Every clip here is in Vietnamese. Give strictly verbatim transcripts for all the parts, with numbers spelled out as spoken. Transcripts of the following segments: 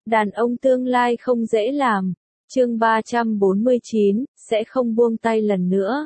Đàn ông tương lai không dễ làm. Chương ba trăm bốn mươi chín, sẽ không buông tay lần nữa.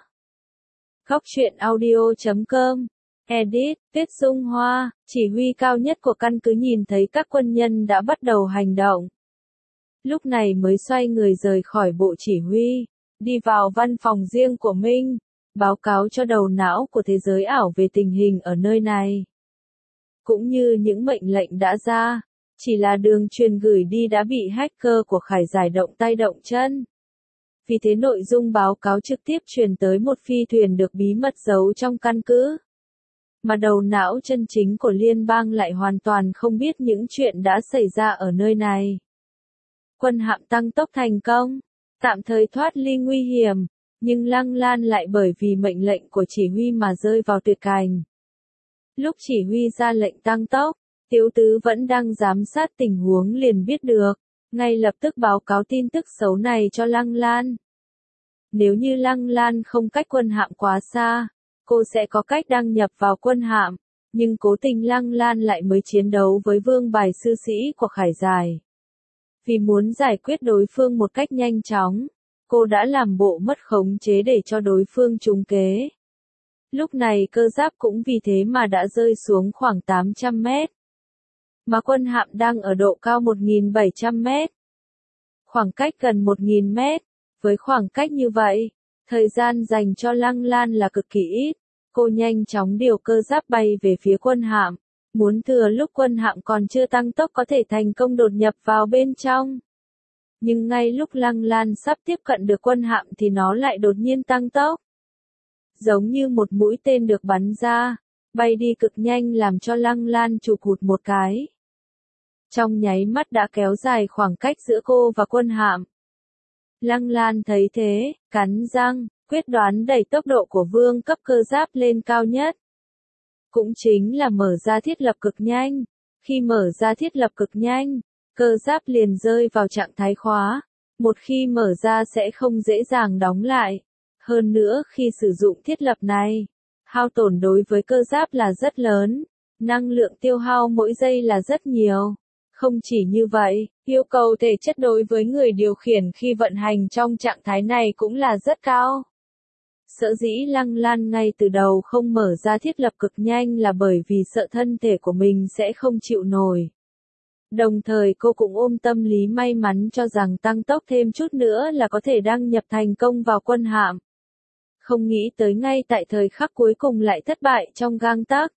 Góc truyện audio chấm com. Edit, Tuyết Dung Hoa, chỉ huy cao nhất của căn cứ nhìn thấy các quân nhân đã bắt đầu hành động. Lúc này mới xoay người rời khỏi bộ chỉ huy, đi vào văn phòng riêng của mình, báo cáo cho đầu não của thế giới ảo về tình hình ở nơi này. Cũng như những mệnh lệnh đã ra, chỉ là đường truyền gửi đi đã bị hacker của Khải Giải động tay động chân. Vì thế nội dung báo cáo trực tiếp truyền tới một phi thuyền được bí mật giấu trong căn cứ. Mà đầu não chân chính của liên bang lại hoàn toàn không biết những chuyện đã xảy ra ở nơi này. Quân hạm tăng tốc thành công, tạm thời thoát ly nguy hiểm, nhưng Lăng Lan lại bởi vì mệnh lệnh của chỉ huy mà rơi vào tuyệt cảnh. Lúc chỉ huy ra lệnh tăng tốc, Tiếu Tứ vẫn đang giám sát tình huống liền biết được, ngay lập tức báo cáo tin tức xấu này cho Lăng Lan. Nếu như Lăng Lan không cách quân hạm quá xa, cô sẽ có cách đăng nhập vào quân hạm, nhưng cố tình Lăng Lan lại mới chiến đấu với vương bài sư sĩ của Khải Giải. Vì muốn giải quyết đối phương một cách nhanh chóng, cô đã làm bộ mất khống chế để cho đối phương trúng kế. Lúc này cơ giáp cũng vì thế mà đã rơi xuống khoảng tám trăm mét. Mà quân hạm đang ở độ cao một nghìn bảy trăm mét. Khoảng cách gần một nghìn mét, với khoảng cách như vậy, thời gian dành cho Lăng Lan là cực kỳ ít. Cô nhanh chóng điều cơ giáp bay về phía quân hạm, muốn thừa lúc quân hạm còn chưa tăng tốc có thể thành công đột nhập vào bên trong. Nhưng ngay lúc Lăng Lan sắp tiếp cận được quân hạm thì nó lại đột nhiên tăng tốc. Giống như một mũi tên được bắn ra, bay đi cực nhanh làm cho Lăng Lan chụp hụt một cái. Trong nháy mắt đã kéo dài khoảng cách giữa cô và quân hạm. Lăng Lan thấy thế, cắn răng, quyết đoán đẩy tốc độ của vương cấp cơ giáp lên cao nhất. Cũng chính là mở ra thiết lập cực nhanh. Khi mở ra thiết lập cực nhanh, cơ giáp liền rơi vào trạng thái khóa. Một khi mở ra sẽ không dễ dàng đóng lại. Hơn nữa khi sử dụng thiết lập này, hao tổn đối với cơ giáp là rất lớn. Năng lượng tiêu hao mỗi giây là rất nhiều. Không chỉ như vậy, yêu cầu thể chất đối với người điều khiển khi vận hành trong trạng thái này cũng là rất cao. Sở dĩ Lăng Lan ngay từ đầu không mở ra thiết lập cực nhanh là bởi vì sợ thân thể của mình sẽ không chịu nổi. Đồng thời cô cũng ôm tâm lý may mắn cho rằng tăng tốc thêm chút nữa là có thể đăng nhập thành công vào quân hạm. Không nghĩ tới ngay tại thời khắc cuối cùng lại thất bại trong gang tấc.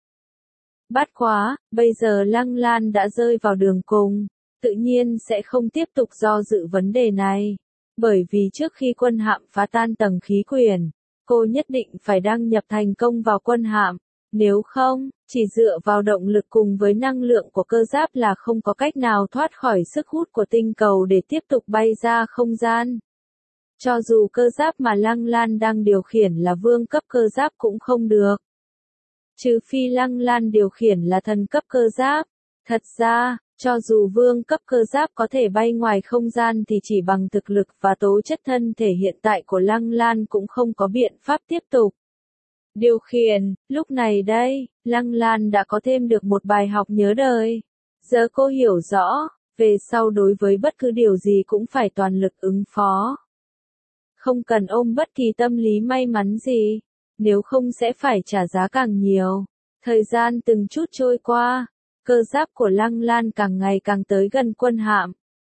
Bát quá, bây giờ Lăng Lan đã rơi vào đường cùng, tự nhiên sẽ không tiếp tục do dự vấn đề này. Bởi vì trước khi quân hạm phá tan tầng khí quyển, cô nhất định phải đăng nhập thành công vào quân hạm. Nếu không, chỉ dựa vào động lực cùng với năng lượng của cơ giáp là không có cách nào thoát khỏi sức hút của tinh cầu để tiếp tục bay ra không gian. Cho dù cơ giáp mà Lăng Lan đang điều khiển là vương cấp cơ giáp cũng không được. Trừ phi Lăng Lan điều khiển là thần cấp cơ giáp. Thật ra, cho dù vương cấp cơ giáp có thể bay ngoài không gian thì chỉ bằng thực lực và tố chất thân thể hiện tại của Lăng Lan cũng không có biện pháp tiếp tục điều khiển. Lúc này đây, Lăng Lan đã có thêm được một bài học nhớ đời. Giờ cô hiểu rõ, về sau đối với bất cứ điều gì cũng phải toàn lực ứng phó. Không cần ôm bất kỳ tâm lý may mắn gì, nếu không sẽ phải trả giá càng nhiều. Thời gian từng chút trôi qua, cơ giáp của Lăng Lan càng ngày càng tới gần quân hạm.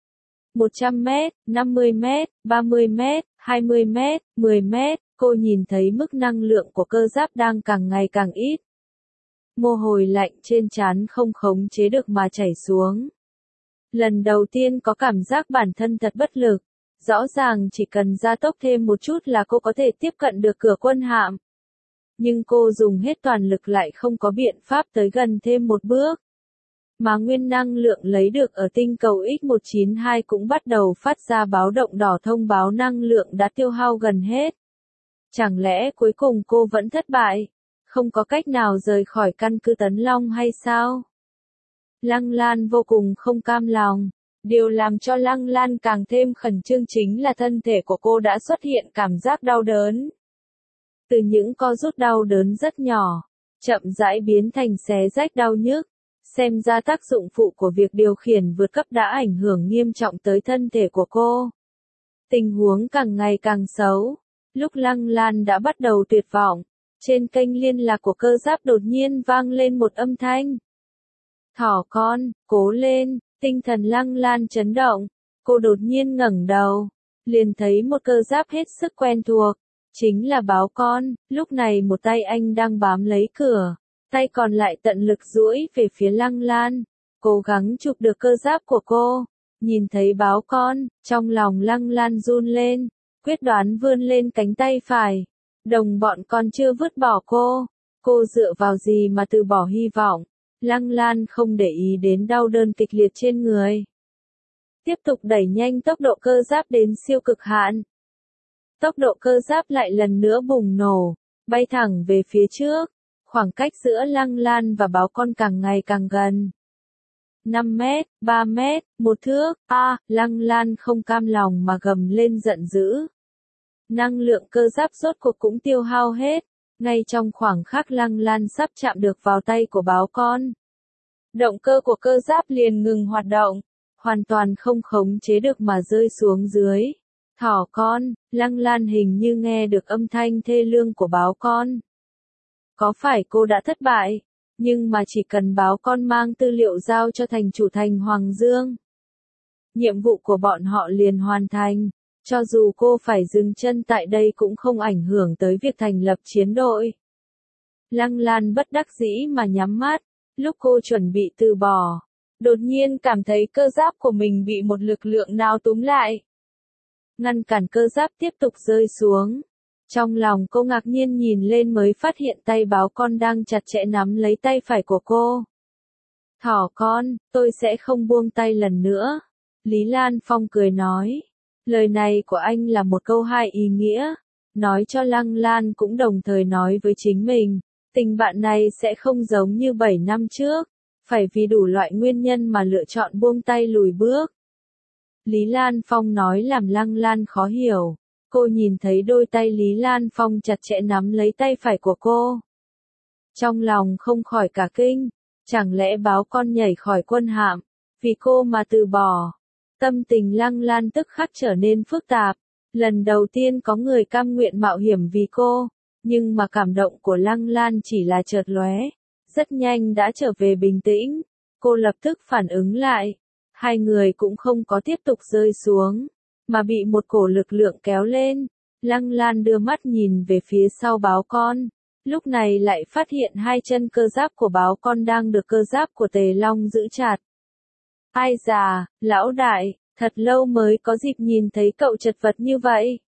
một trăm mét, năm mươi mét, ba mươi mét, hai mươi mét, mười mét, cô nhìn thấy mức năng lượng của cơ giáp đang càng ngày càng ít. Mồ hôi lạnh trên trán không khống chế được mà chảy xuống. Lần đầu tiên có cảm giác bản thân thật bất lực. Rõ ràng chỉ cần gia tốc thêm một chút là cô có thể tiếp cận được cửa quân hạm. Nhưng cô dùng hết toàn lực lại không có biện pháp tới gần thêm một bước. Mà nguyên năng lượng lấy được ở tinh cầu X một chín hai cũng bắt đầu phát ra báo động đỏ thông báo năng lượng đã tiêu hao gần hết. Chẳng lẽ cuối cùng cô vẫn thất bại? Không có cách nào rời khỏi căn cứ Tấn Long hay sao? Lăng Lan vô cùng không cam lòng. Điều làm cho Lăng Lan càng thêm khẩn trương chính là thân thể của cô đã xuất hiện cảm giác đau đớn. Từ những co rút đau đớn rất nhỏ, chậm rãi biến thành xé rách đau nhức. Xem ra tác dụng phụ của việc điều khiển vượt cấp đã ảnh hưởng nghiêm trọng tới thân thể của cô. Tình huống càng ngày càng xấu. Lúc Lăng Lan đã bắt đầu tuyệt vọng, trên kênh liên lạc của Cơ Giáp đột nhiên vang lên một âm thanh. Thỏ con, cố lên, tinh thần Lăng Lan chấn động. Cô đột nhiên ngẩng đầu, liền thấy một Cơ Giáp hết sức quen thuộc. Chính là Báo Con. Lúc này một tay anh đang bám lấy cửa, tay còn lại tận lực duỗi về phía Lăng Lan, cố gắng chụp được cơ giáp của cô. Nhìn thấy Báo Con, trong lòng Lăng Lan run lên, quyết đoán vươn lên cánh tay phải. Đồng bọn còn chưa vứt bỏ cô, cô dựa vào gì mà từ bỏ hy vọng. Lăng Lan không để ý đến đau đớn kịch liệt trên người, tiếp tục đẩy nhanh tốc độ cơ giáp đến siêu cực hạn. Tốc độ cơ giáp lại lần nữa bùng nổ, bay thẳng về phía trước. Khoảng cách giữa Lăng Lan và Báo Con càng ngày càng gần. năm mét, ba mét, một thước, a, à, Lăng Lan không cam lòng mà gầm lên giận dữ. Năng lượng cơ giáp rốt cuộc cũng tiêu hao hết, ngay trong khoảng khắc Lăng Lan sắp chạm được vào tay của Báo Con. Động cơ của cơ giáp liền ngừng hoạt động, hoàn toàn không khống chế được mà rơi xuống dưới. Thỏ con, Lăng Lan hình như nghe được âm thanh thê lương của Báo Con. Có phải cô đã thất bại, nhưng mà chỉ cần Báo Con mang tư liệu giao cho thành chủ thành Hoàng Dương, nhiệm vụ của bọn họ liền hoàn thành, cho dù cô phải dừng chân tại đây cũng không ảnh hưởng tới việc thành lập chiến đội. Lăng Lan bất đắc dĩ mà nhắm mắt, lúc cô chuẩn bị từ bỏ, đột nhiên cảm thấy cơ giáp của mình bị một lực lượng nào túm lại, ngăn cản cơ giáp tiếp tục rơi xuống. Trong lòng cô ngạc nhiên nhìn lên mới phát hiện tay Báo Con đang chặt chẽ nắm lấy tay phải của cô. Thỏ con, tôi sẽ không buông tay lần nữa. Lý Lan Phong cười nói. Lời này của anh là một câu hai ý nghĩa. Nói cho Lăng Lan cũng đồng thời nói với chính mình. Tình bạn này sẽ không giống như bảy năm trước. Phải vì đủ loại nguyên nhân mà lựa chọn buông tay lùi bước. Lý Lan Phong nói làm Lăng Lan khó hiểu. Cô nhìn thấy đôi tay Lý Lan Phong chặt chẽ nắm lấy tay phải của cô. Trong lòng không khỏi cả kinh, chẳng lẽ Báo Con nhảy khỏi quân hạm, vì cô mà từ bỏ. Tâm tình Lăng Lan tức khắc trở nên phức tạp, lần đầu tiên có người cam nguyện mạo hiểm vì cô, nhưng mà cảm động của Lăng Lan chỉ là chợt lóe, rất nhanh đã trở về bình tĩnh. Cô lập tức phản ứng lại, hai người cũng không có tiếp tục rơi xuống, mà bị một cổ lực lượng kéo lên. Lăng Lan đưa mắt nhìn về phía sau Báo Con, lúc này lại phát hiện hai chân cơ giáp của Báo Con đang được cơ giáp của Tề Long giữ chặt. Ai già, lão đại, thật lâu mới có dịp nhìn thấy cậu chật vật như vậy.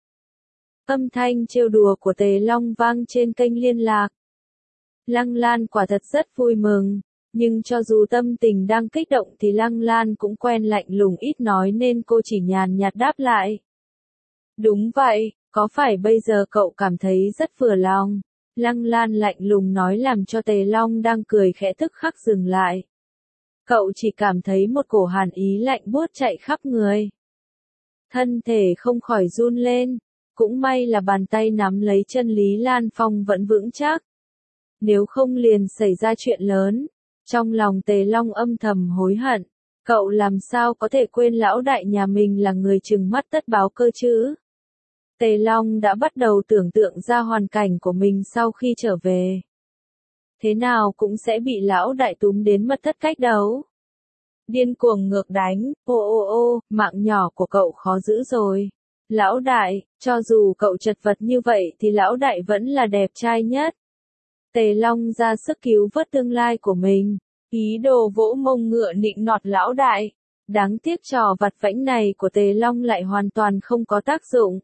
Âm thanh trêu đùa của Tề Long vang trên kênh liên lạc. Lăng Lan quả thật rất vui mừng. Nhưng cho dù tâm tình đang kích động thì Lăng Lan cũng quen lạnh lùng ít nói nên cô chỉ nhàn nhạt đáp lại. Đúng vậy, có phải bây giờ cậu cảm thấy rất vừa lòng? Lăng Lan lạnh lùng nói làm cho Tề Long đang cười khẽ tức khắc dừng lại. Cậu chỉ cảm thấy một cổ hàn ý lạnh buốt chạy khắp người. Thân thể không khỏi run lên, cũng may là bàn tay nắm lấy chân Lý Lan Phong vẫn vững chắc. Nếu không liền xảy ra chuyện lớn. Trong lòng Tề Long âm thầm hối hận, cậu làm sao có thể quên lão đại nhà mình là người trừng mắt tất báo cơ chứ? Tề Long đã bắt đầu tưởng tượng ra hoàn cảnh của mình sau khi trở về. Thế nào cũng sẽ bị lão đại túm đến mật thất cách đấu. Điên cuồng ngược đánh, ô ô ô, mạng nhỏ của cậu khó giữ rồi. Lão đại, cho dù cậu chật vật như vậy thì lão đại vẫn là đẹp trai nhất. Tề Long ra sức cứu vớt tương lai của mình, ý đồ vỗ mông ngựa nịnh nọt lão đại. Đáng tiếc trò vặt vãnh này của Tề Long lại hoàn toàn không có tác dụng.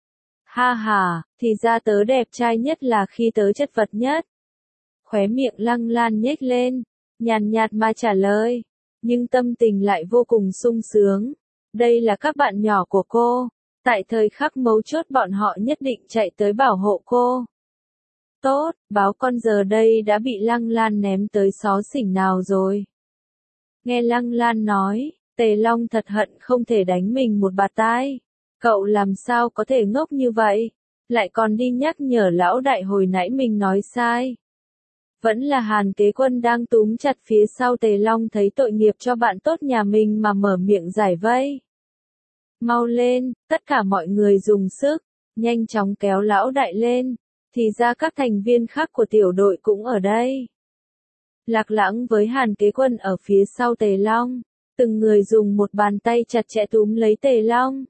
Ha ha, thì ra tớ đẹp trai nhất là khi tớ chất vật nhất. Khóe miệng Lăng Lan nhếch lên, nhàn nhạt mà trả lời, nhưng tâm tình lại vô cùng sung sướng. Đây là các bạn nhỏ của cô, tại thời khắc mấu chốt bọn họ nhất định chạy tới bảo hộ cô. Tốt, Báo Con giờ đây đã bị Lăng Lan ném tới xó xỉnh nào rồi. Nghe Lăng Lan nói, Tề Long thật hận không thể đánh mình một bạt tai. Cậu làm sao có thể ngốc như vậy, lại còn đi nhắc nhở lão đại hồi nãy mình nói sai. Vẫn là Hàn Kế Quân đang túm chặt phía sau Tề Long thấy tội nghiệp cho bạn tốt nhà mình mà mở miệng giải vây. Mau lên, tất cả mọi người dùng sức, nhanh chóng kéo lão đại lên, thì ra các thành viên khác của tiểu đội cũng ở đây. Lạc Lãng với Hàn Kế Quân ở phía sau Tề Long, từng người dùng một bàn tay chặt chẽ túm lấy Tề Long.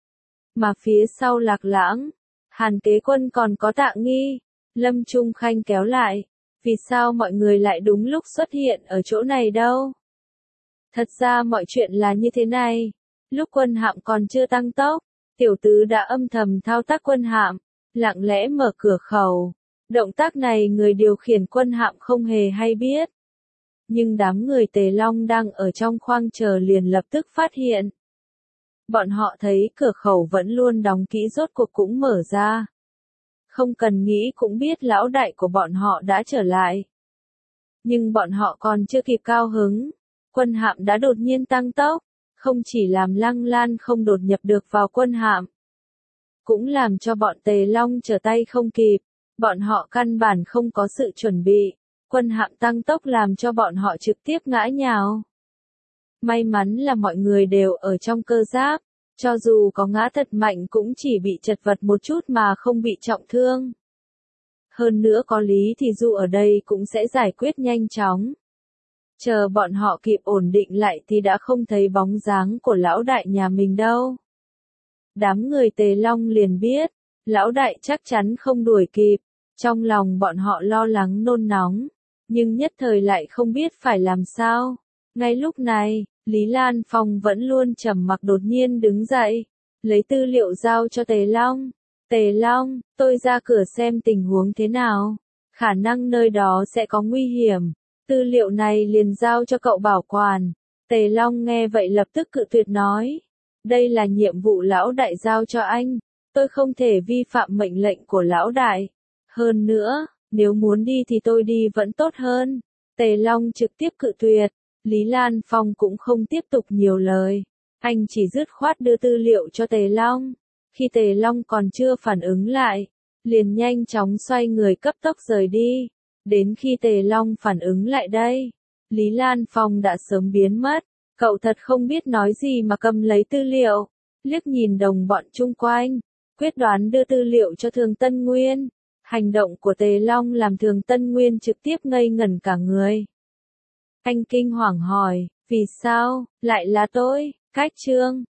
Mà phía sau Lạc Lãng, Hàn Kế Quân còn có Tạ Nghi, Lâm Trung Khanh kéo lại. Vì sao mọi người lại đúng lúc xuất hiện ở chỗ này đâu? Thật ra mọi chuyện là như thế này. Lúc quân hạm còn chưa tăng tốc, tiểu tứ đã âm thầm thao tác quân hạm, lặng lẽ mở cửa khẩu. Động tác này người điều khiển quân hạm không hề hay biết. Nhưng đám người Tề Long đang ở trong khoang chờ liền lập tức phát hiện. Bọn họ thấy cửa khẩu vẫn luôn đóng kỹ rốt cuộc cũng mở ra. Không cần nghĩ cũng biết lão đại của bọn họ đã trở lại. Nhưng bọn họ còn chưa kịp cao hứng. Quân hạm đã đột nhiên tăng tốc. Không chỉ làm Lăng Lan không đột nhập được vào quân hạm. Cũng làm cho bọn Tề Long trở tay không kịp. Bọn họ căn bản không có sự chuẩn bị. Quân hạm tăng tốc làm cho bọn họ trực tiếp ngã nhào. May mắn là mọi người đều ở trong cơ giáp. Cho dù có ngã thật mạnh cũng chỉ bị chật vật một chút mà không bị trọng thương. Hơn nữa có Lý Thì Du ở đây cũng sẽ giải quyết nhanh chóng. Chờ bọn họ kịp ổn định lại thì đã không thấy bóng dáng của lão đại nhà mình đâu. Đám người Tề Long liền biết, lão đại chắc chắn không đuổi kịp. Trong lòng bọn họ lo lắng nôn nóng, nhưng nhất thời lại không biết phải làm sao. Ngay lúc này, Lý Lan Phong vẫn luôn trầm mặc đột nhiên đứng dậy, lấy tư liệu giao cho Tề Long. Tề Long, tôi ra cửa xem tình huống thế nào. Khả năng nơi đó sẽ có nguy hiểm. Tư liệu này liền giao cho cậu bảo quản. Tề Long nghe vậy lập tức cự tuyệt nói. Đây là nhiệm vụ lão đại giao cho anh. Tôi không thể vi phạm mệnh lệnh của lão đại. Hơn nữa, nếu muốn đi thì tôi đi vẫn tốt hơn. Tề Long trực tiếp cự tuyệt. Lý Lan Phong cũng không tiếp tục nhiều lời. Anh chỉ dứt khoát đưa tư liệu cho Tề Long. Khi Tề Long còn chưa phản ứng lại, liền nhanh chóng xoay người cấp tốc rời đi. Đến khi Tề Long phản ứng lại đây, Lý Lan Phong đã sớm biến mất. Cậu thật không biết nói gì mà cầm lấy tư liệu. Liếc nhìn đồng bọn chung quanh, quyết đoán đưa tư liệu cho Thường Tân Nguyên. Hành động của Tề Long làm Thường Tân Nguyên trực tiếp ngây ngẩn cả người. Anh kinh hoàng hỏi, vì sao, lại là tôi, Cách Trương,